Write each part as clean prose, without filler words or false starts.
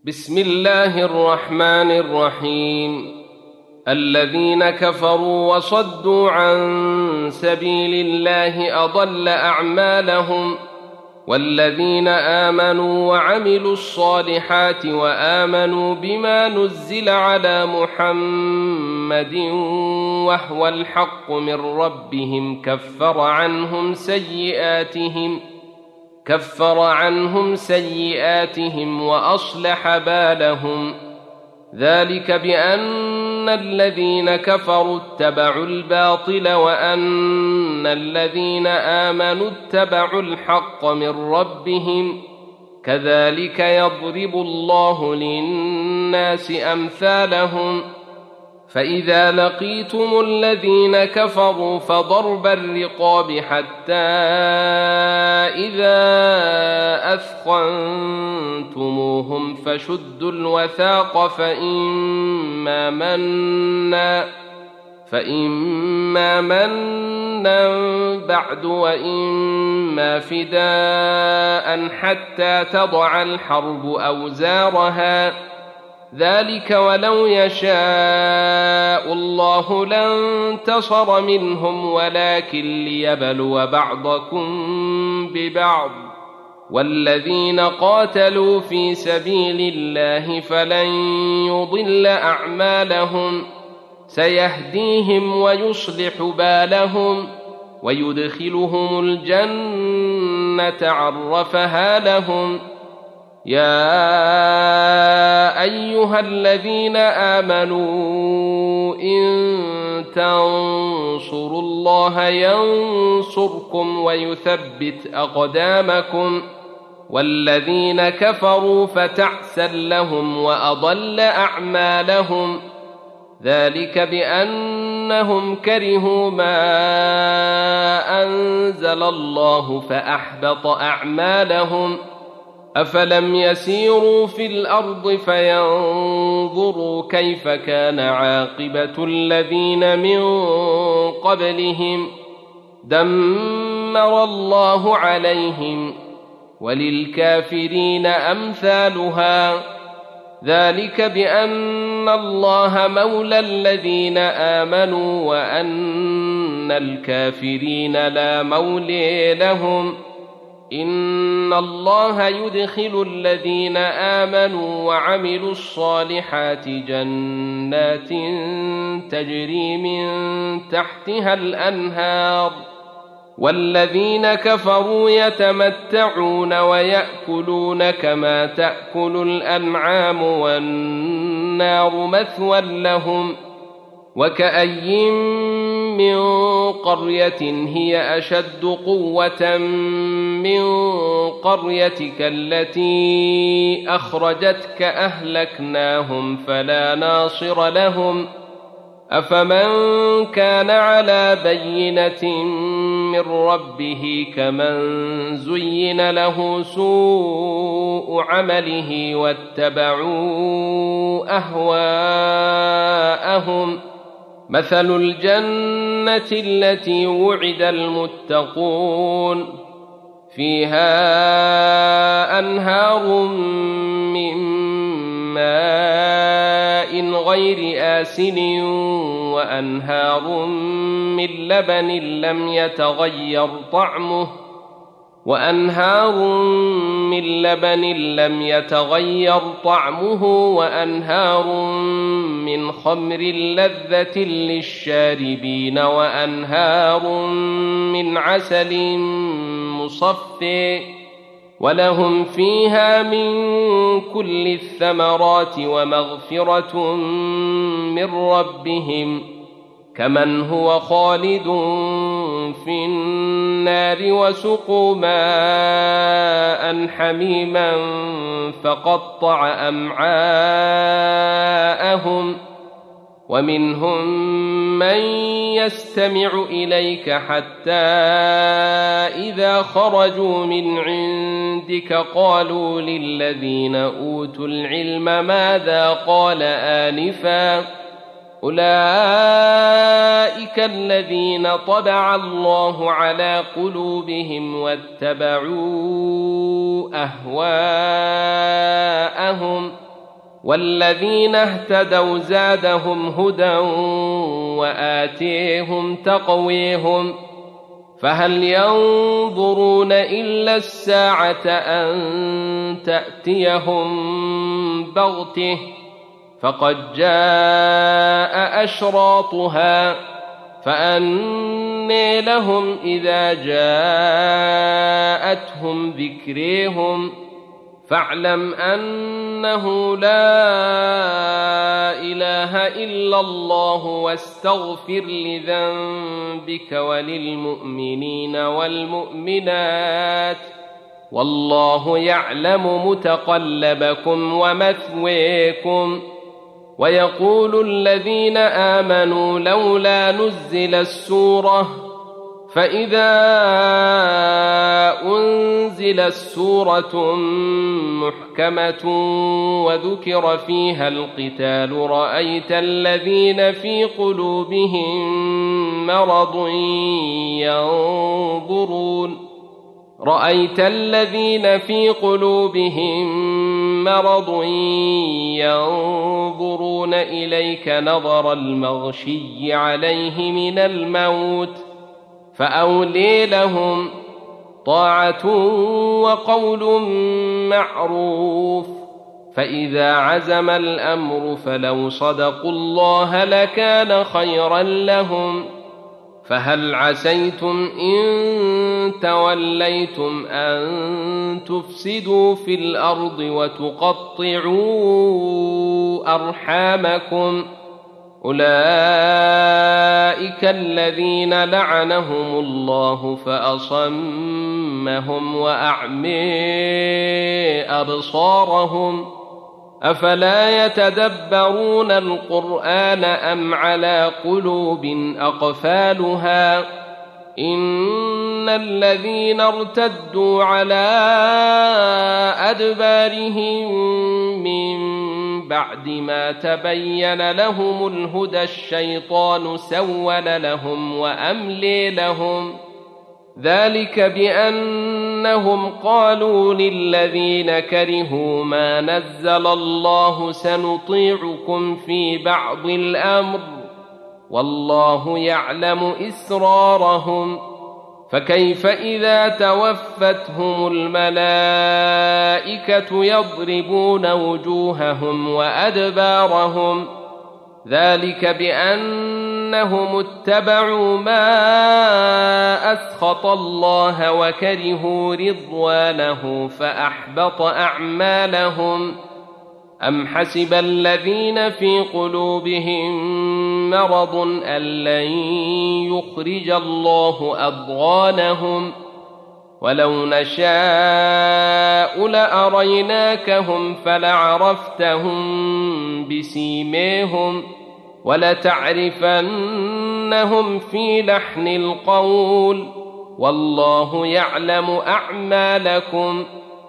بسم الله الرحمن الرحيم. الذين كفروا وصدوا عن سبيل الله أضل أعمالهم، والذين آمنوا وعملوا الصالحات وآمنوا بما نزل على محمد وهو الحق من ربهم كفر عنهم سيئاتهم وأصلح بالهم. ذلك بأن الذين كفروا اتبعوا الباطل وأن الذين آمنوا اتبعوا الحق من ربهم، كذلك يضرب الله للناس أمثالهم. فإذا لقيتم الذين كفروا فضرب الرقاب حتى إذا أثخنتموهم فشدوا الوثاق فإما منا بعد وإما فداء حتى تضع الحرب أوزارها. ذلك ولو يشاء الله لانتصر منهم ولكن ليبلو بعضكم ببعض. والذين قاتلوا في سبيل الله فلن يضل أعمالهم، سيهديهم ويصلح بالهم ويدخلهم الجنة عرفها لهم. يا أيها الذين آمنوا إن تنصروا الله ينصركم ويثبت أقدامكم. والذين كفروا فتعسا لهم وأضل أعمالهم. ذلك بأنهم كرهوا ما أنزل الله فأحبط أعمالهم. أفلم يسيروا في الأرض فينظروا كيف كان عاقبة الذين من قبلهم، دمر الله عليهم وللكافرين أمثالها. ذلك بأن الله مولى الذين آمنوا وأن الكافرين لا مولي لهم. إن الله يدخل الذين آمنوا وعملوا الصالحات جنات تجري من تحتها الأنهار، والذين كفروا يتمتعون ويأكلون كما تأكل الأنعام والنار مثوى لهم. وكأي من قرية هي أشد قوة من قريتك التي أخرجتك أهلكناهم فلا ناصر لهم. أفمن كان على بينة من ربه كمن زين له سوء عمله واتبعوا أهواءهم. مثل الجنة التي وعد المتقون فيها أنهار من ماء غير آسن وأنهار من لبن لم يتغير طعمه وأنهار من خمر لذة للشاربين وأنهار من عسل مصفى، ولهم فيها من كل الثمرات ومغفرة من ربهم، كمن هو خالد في النار وسقوا ماء حميما فقطع أمعاءهم. ومنهم من يستمع إليك حتى إذا خرجوا من عندك قالوا للذين أوتوا العلم ماذا قال آنفا، أولئك الذين طبع الله على قلوبهم واتبعوا أهواءهم والذين اهتدوا زادهم هدى وآتيهم تقويهم فهل ينظرون إلا الساعة أن تأتيهم بغته فقد جاء أشراطها فأنى لهم إذا جاءتهم ذكريهم فاعلم أنه لا إله إلا الله واستغفر لذنبك وللمؤمنين والمؤمنات والله يعلم متقلبكم ومثويكم ويقول الذين آمنوا لولا نزل السورة فإذا أنزلت سورة محكمة وذكر فيها القتال رأيت الذين في قلوبهم مرض ينظرون إليك نظر المغشي عليه من الموت فأولي لهم طاعة وقول معروف فإذا عزم الأمر فلو صدقوا الله لكان خيرا لهم فهل عسيتم إن توليتم أن تفسدوا في الأرض وتقطعوا أرحامكم أولئك الذين لعنهم الله فأصمهم وأعمي أبصارهم أفلا يتدبرون القرآن أم على قلوب أقفالها إن الذين ارتدوا على أدبارهم من بعد ما تبين لهم الهدى الشيطان سول لهم وأملي لهم ذلك بأنهم قالوا للذين كرهوا ما نزل الله سنطيعكم في بعض الأمر والله يعلم إسرارهم فكيف إذا توفتهم الملائكة يضربون وجوههم وأدبارهم ذلك بأنهم اتبعوا ما أسخط الله وكرهوا رضوانه فأحبط أعمالهم أم حسب الذين في قلوبهم مرض أن لن يخرج الله أضغانهم ولو نشاء لأريناكهم فلعرفتهم بسيميهم ولتعرفنهم في لحن القول والله يعلم أعمالكم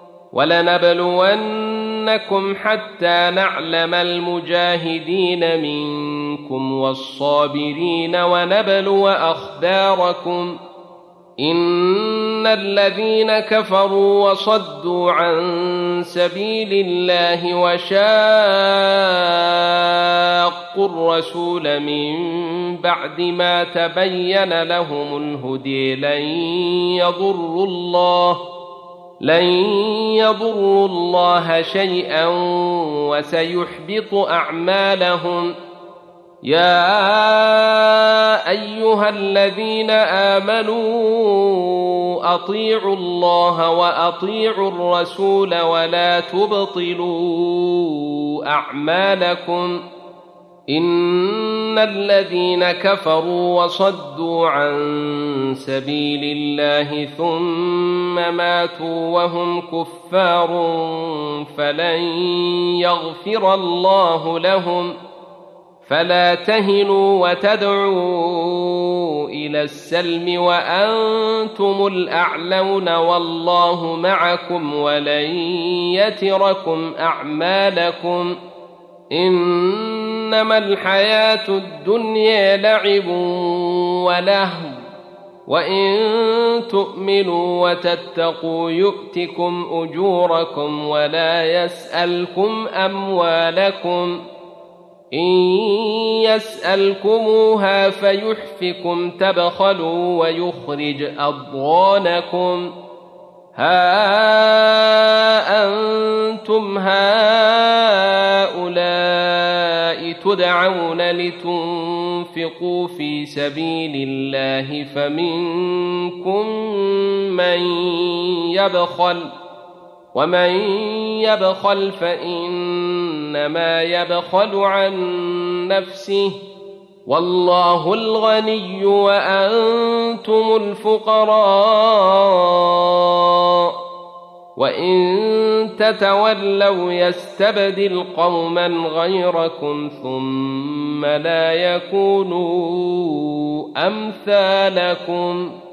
ولنبلونكم حتى نعلم المجاهدين منكم والصابرين ونبلو أخباركم إن الذين كفروا وصدوا عن سبيل الله وشاقوا الرسول من بعد ما تبين لهم الهدي لن يضروا الله شيئا وسيحبط أعمالهم يا أيها الذين آمنوا أطيعوا الله وأطيعوا الرسول ولا تبطلوا أعمالكم إن الذين كفروا وصدوا عن سبيل الله ثم ماتوا وهم كفار فلن يغفر الله لهم فلا تهنوا وتدعوا إلى السلم وأنتم الأعلون والله معكم ولن يتركم أعمالكم إنما الحياة الدنيا لعب ولهو وإن تؤمنوا وتتقوا يؤتكم أجوركم ولا يسألكم أموالكم إن يسألكموها فيحفكم تبخلوا ويخرج أضغانكم ها أنتم هؤلاء تدعون لتنفقوا في سبيل الله فمنكم من يبخل ومن يبخل فإنما يبخل عن نفسه والله الغني وأنتم الفقراء وإن تتولوا يستبدل قوما غيركم ثم لا يكونوا أمثالكم